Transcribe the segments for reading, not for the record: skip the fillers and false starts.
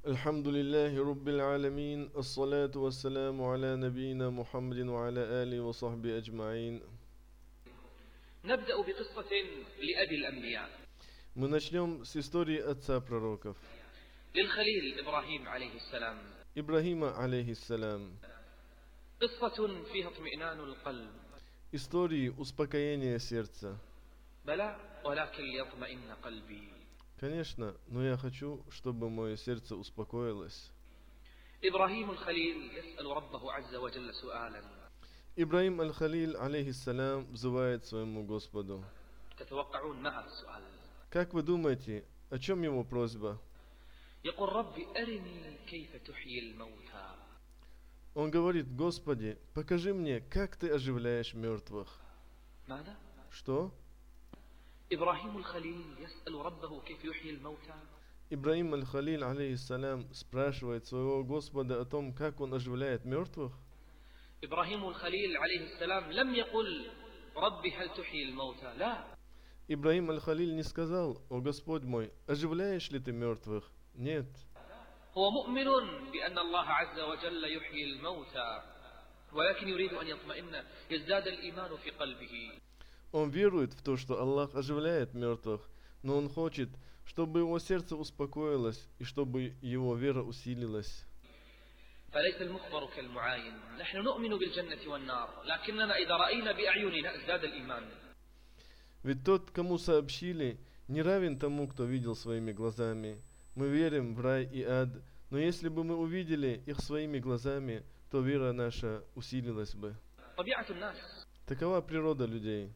الحمد لله رب العالمين الصلاة والسلام على نبينا محمد وعلى آله وصحبه أجمعين. نبدأ بقصة لأبي الأنبياء. Мы начнем с истории отца пророков. للخليل إبراهيم عليه السلام. Ибрахима алейхиссалям. قصة فيها اطمئنان القلب. Истории успокоения сердца. بلى ولكن ليطمئن قلبي. Конечно, но я хочу, чтобы мое сердце успокоилось. إبراهيم الخليل يسأل ربه عز وجل سؤالا. Ибрахим аль-Халиль алейхиссалям взывает своему Господу. تتوقعون ما هذا السؤال؟ Как вы думаете, о чем его просьба? يقول ربي أرني كيف تحيي الموتى. Он говорит: Господи, покажи мне, как ты оживляешь мертвых. ماذا؟ Что? إبراهيم الخليل يسأل ربه كيف يحيي الموتى. Ибрахим аль-Халиль алейхиссалям спрашивает своего Господа о том, как он оживляет мертвых. إبراهيم الخليل عليه السلام لم يقل ربي هل تحيي الموتى. لا. Ибрахим аль-Халиль не сказал: «О Господь мой, оживляешь ли ты мертвых?» Нет. هو مؤمن بأن الله عز وجل يحيي الموتى ولكن يريد أن يطمئن يزداد الإيمان في قلبه. Он верует в то, что Аллах оживляет мертвых, но он хочет, чтобы его сердце успокоилось и чтобы его вера усилилась. فليس المخبر كالمعاين. نحن نؤمن بالجنة والنار لكننا إذا رأينا بأعيننا ازداد الإيمان. Ведь тот, кому сообщили, не равен тому, кто видел своими глазами. Мы верим в рай и ад, но если бы мы увидели их своими глазами, то вера наша усилилась бы. طبيعة الناس. Такова природа людей.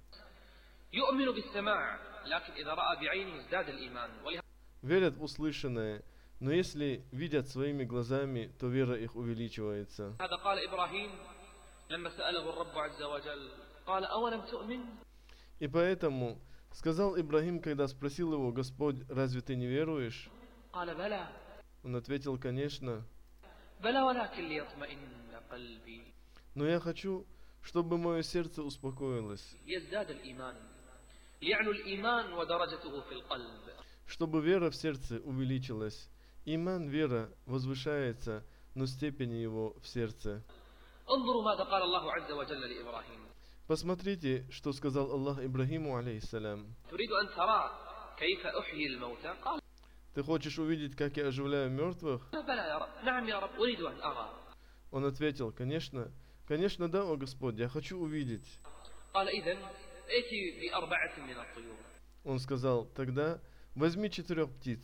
يؤمن بالسماع لكن إذا رأى بعينه ازداد الإيمان. Верят в услышанное, но если видят своими глазами, то вера их увеличивается. هذا قال إبراهيم لما سأله الرب عز وجل قال أولم تؤمن. И поэтому сказал Ибрахим, когда спросил его: Господь, разве ты не веруешь? قال بلى. Он ответил: конечно, بلى ولكن ليطمئن قلبي. но я хочу, чтобы мое сердце успокоилось, يزداد الإيمان. يعلو الإيمان ودرجته في القلب. чтобы вера в сердце увеличилась. Иман, вера, возвышается, но степень его в сердце. انظروا ماذا قال الله عز وجل لإبراهيم. Посмотрите, что сказал Аллах Ибрахиму алейхиссалям. تريد أن ترى كيف أحيي الموتى. قال Ты хочешь увидеть, как я оживляю мертвых? بلى يا رب. نعم يا رب أريد أن أرى. Он ответил: конечно, конечно, да, о Господь, я хочу увидеть. قال إذن ائتي بأربعة من الطيور. Он сказал: тогда возьми 4 птиц.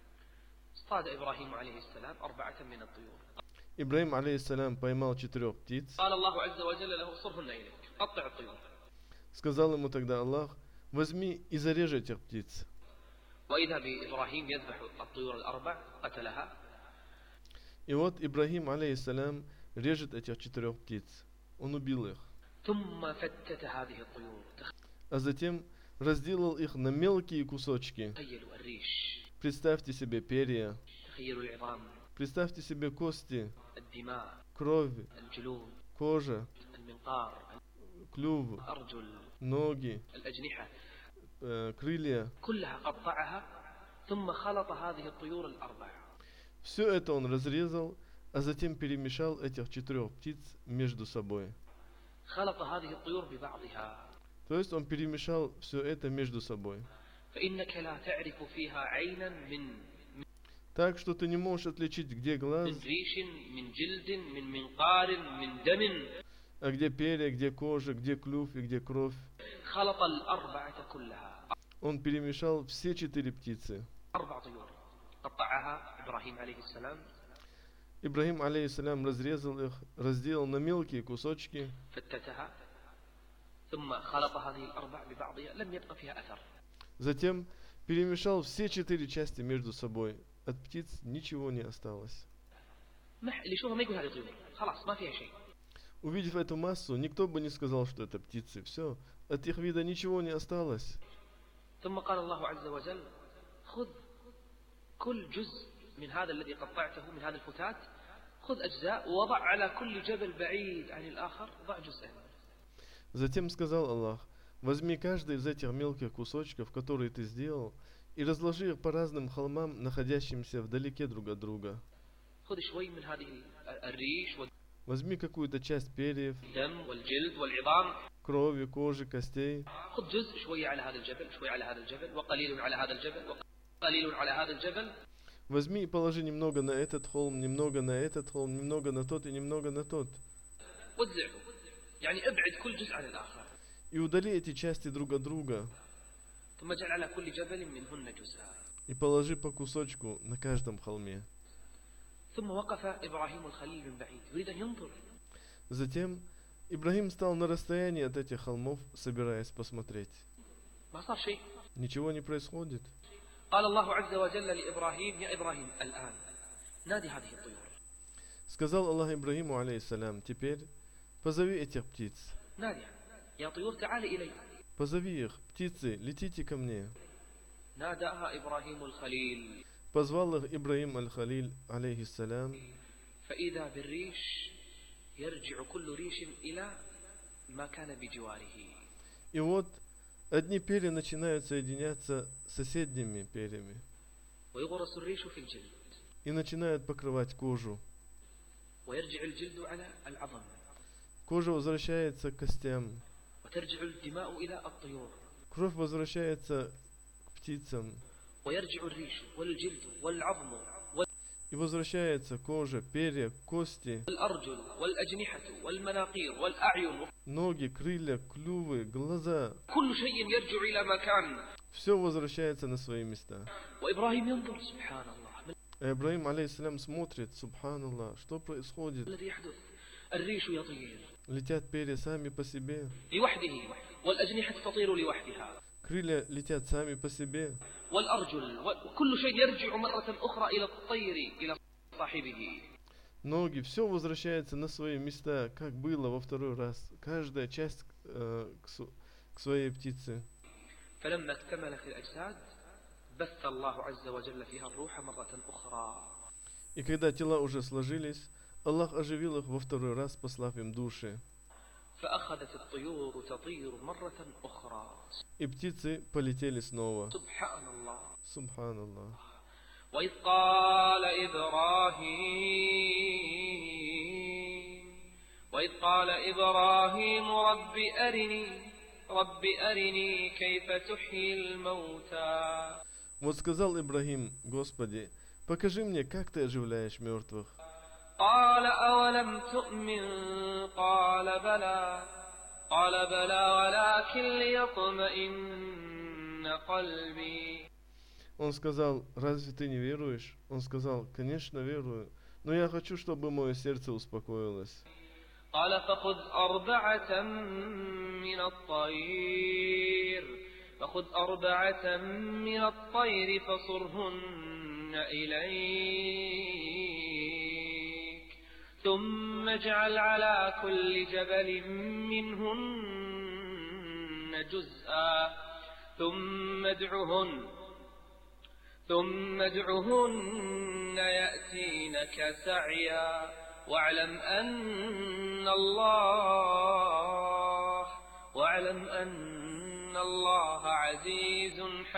اصطاد إبراهيم عليه السلام أربعة من الطيور. Ибрахим алейхиссалям поймал 4 птиц. قال الله عز وجل له صرهن إليك قطع الطيور. Сказал ему тогда Аллах: возьми и зарежь этих птиц. وإذا بإبراهيم يذبح الطيور الأربع قتلها. И вот Ибрахим алейхиссалям режет этих 4 птиц. Он убил их. ثم فتت هذه الطيور. А затем разделал их на мелкие кусочки. تخيلوا الريش. Представьте себе перья, تخيلوا العظام. представьте себе кости, الدماء. кровь, الجلود. кожа, المنقار. клюв, الأرجل. ноги, الأجنحة. крылья. كلها قطعها ثم خلط هذه الطيور الأربع. Все это он разрезал, а затем перемешал этих 4 птиц между собой. خلط هذه الطيور ببعضها. То есть он перемешал все это между собой. فإنك لا تعرف فيها عينا من Так что ты не можешь отличить, где глаз, ريش من جلد من منقار من دم. а где перья, где кожа, где клюв и где кровь. خلط الأربعة كلها. Он перемешал все 4 птицы. 4 طيور قطعها إبراهيم عليه السلام. Ибрахим алейхиссалям разрезал их, разделал на мелкие кусочки. فتتها ثم خلط هذه الأربع ببعضها لم يبق فيها أثر. Затем перемешал все 4 части между собой. От птиц ничего не осталось. اللي يشوفها ما يقول هذه طيور خلاص ما فيها شيء. Увидев эту массу, никто бы не сказал, что это птицы. Все, от их вида ничего не осталось. ثم قال الله عز وجل خذ كل جزء من هذا الذي قطعته من هذا الفتات خذ أجزاء ووضع على كل جبل بعيد عن الآخر ضع جزءا. Затем сказал Аллах: возьми каждый из этих мелких кусочков, которые ты сделал, и разложи их по разным холмам, находящимся вдалеке друг от друга. خذ شوي من هذه الريش Возьми какую-то часть перьев, والدم والجلد والعظام. крови, кожи, костей. خذ جزء شوية على هذا الجبل، شوية على هذا الجبل، وقليل على هذا الجبل، وقليل على هذا الجبل. Возьми и положи немного на этот холм, немного на этот холм, немного на тот и немного на тот. وزعه، يعني ابعد كل جزء عن الآخر. И удали эти части друг от друга. ثم اجعل على كل جبل منهن جزءا. И положи по кусочку на каждом холме. ثم وقف إبراهيم الخليل من بعيد يريد أن ينظر. Затем Ибрахим стал на расстоянии от этих холмов, собираясь посмотреть. ما صار شيء. Ничего не происходит. قال الله عز وجل لإبراهيم: يا إبراهيم الآن نادي هذه الطيور. Сказал Аллах Ибрахиму, алейхиссалям, теперь позови этих птиц. نادي يا طيور تعالي إلي. Позови их, птицы, летите ко мне. ناداها إبراهيم الخليل. Позвал их Ибрахим аль-Халиль, алейхиссалям. فإذا بالريش يرجع كل ريش إلى ما كان بجواره. И вот одни перья начинают соединяться с соседними перьями ويغرس الريش في الجلد. и начинают покрывать кожу. ويرجع الجلد على العظم. Кожа возвращается к костям. وترجع الدماء إلى الطيور. Кровь возвращается к птицам. ويرجع الريش والجلد والعظم И возвращается кожа, перья, кости, والأرجل والأجنحة والمناقير والأعين. ноги, крылья, клювы, глаза. كل شيء يرجع إلى ما كان. Все возвращается на свои места. وإبراهيم ينظر سبحان الله. А Ибрахим, алейхиссалям, смотрит, субханаллах, что происходит? الذي يحدث. الريش يطير Летят перья сами по себе. لوحده والأجنحة تطير لوحدها. Крылья летят сами по себе. والأرجل وكل شيء يرجع مرة أخرى إلى الطير إلى صاحبه. Ноги, все возвращается на свои места, как было во второй раз. Каждая часть к своей птице. فلما اكتملت الأجساد بث الله عز وجل فيها الروح مرة أخرى. И когда тела уже сложились, Аллах оживил их во второй раз, послав им души. فأخذت الطيور تطير مرة أخرى. И птицы полетели снова. سبحان الله. Субханаллах. وإذ قال إبراهيم رب أرني كيف تحيي الموتى. Вот сказал Ибрахим: Господи, покажи мне, как ты оживляешь мертвых. قال أولم تؤمن قال بلى ولكن ليطمئن قلبي. Он сказал: разве ты не веруешь? Он сказал: конечно, верую, но я хочу, чтобы мое сердце успокоилось. قال فخذ أربعة من الطير فصرهن إليك ثم اجعل على كل جبل منهن جزءا ثم ادعهن يأتينك سعيا واعلم أن الله عزيز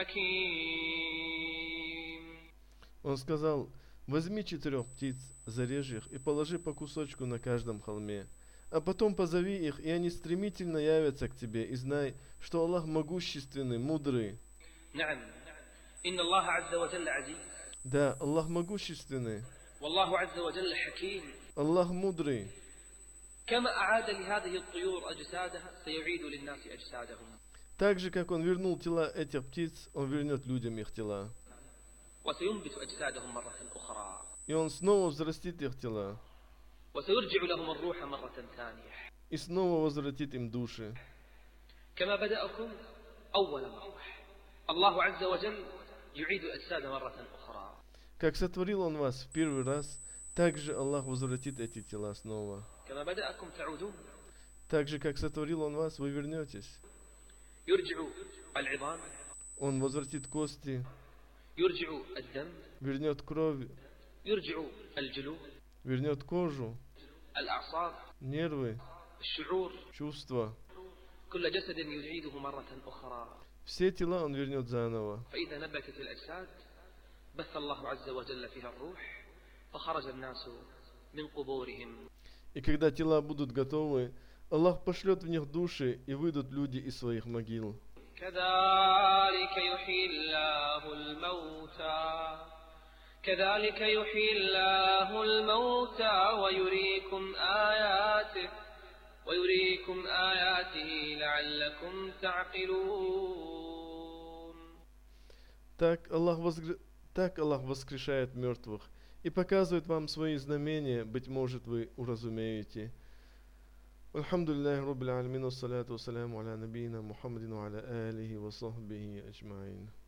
حكيم. Он сказал: возьми 4 птиц, зарежь их и положи по кусочку на каждом холме. А потом позови их, и они стремительно явятся к тебе, и знай, что Аллах могущественный, мудрый. نعم إن الله عز وجل عزيز. Да, Аллах могущественный. والله عز وجل حكيم. Аллах мудрый. كما أعاد لهذه الطيور أجسادها سيعيد للناس أجسادهم. Так же, как Он вернул тела этих птиц, Он вернет людям их тела. وسينبت أجسادهم مرة أخرى. И Он снова взрастит их тела. وسيرجع لهم الروح مرة ثانية. И снова возвратит им души. كما بدأكم أول مرة الله عز وجل يعيد أجساد مرة أخرى. Как сотворил Он вас в первый раз, так же Аллах возвратит эти тела снова. كما بدأكم تعودون. Так же, как сотворил Он вас, вы вернетесь. يرجع العظام. Он возвратит кости, يرجع الدم. вернет кровь, يرجع الجلود. вернет кожу, الأعصاب. нервы, الشعور. чувства. كل جسد يعيده مرة أخرى. все тела Он вернет заново. فإذا نبتت الأجساد بث الله عز وجل فيها الروح فخرج الناس من قبورهم. И когда тела будут готовы, Аллах пошлет в них души, и выйдут люди из своих могил. كذلك يحيي الله الموتى كذلك يحيي الله الموتى ويريكم آياته لعلكم تعقلون. Так Аллах воскрешает мертвых и показывает вам свои знамения, быть может, вы уразумеете. Альхамдулиллахи Раббил Аламин, вассалату вассаляму аля набийина Мухаммадин ва аля алихи ва сахбихи аджмаин.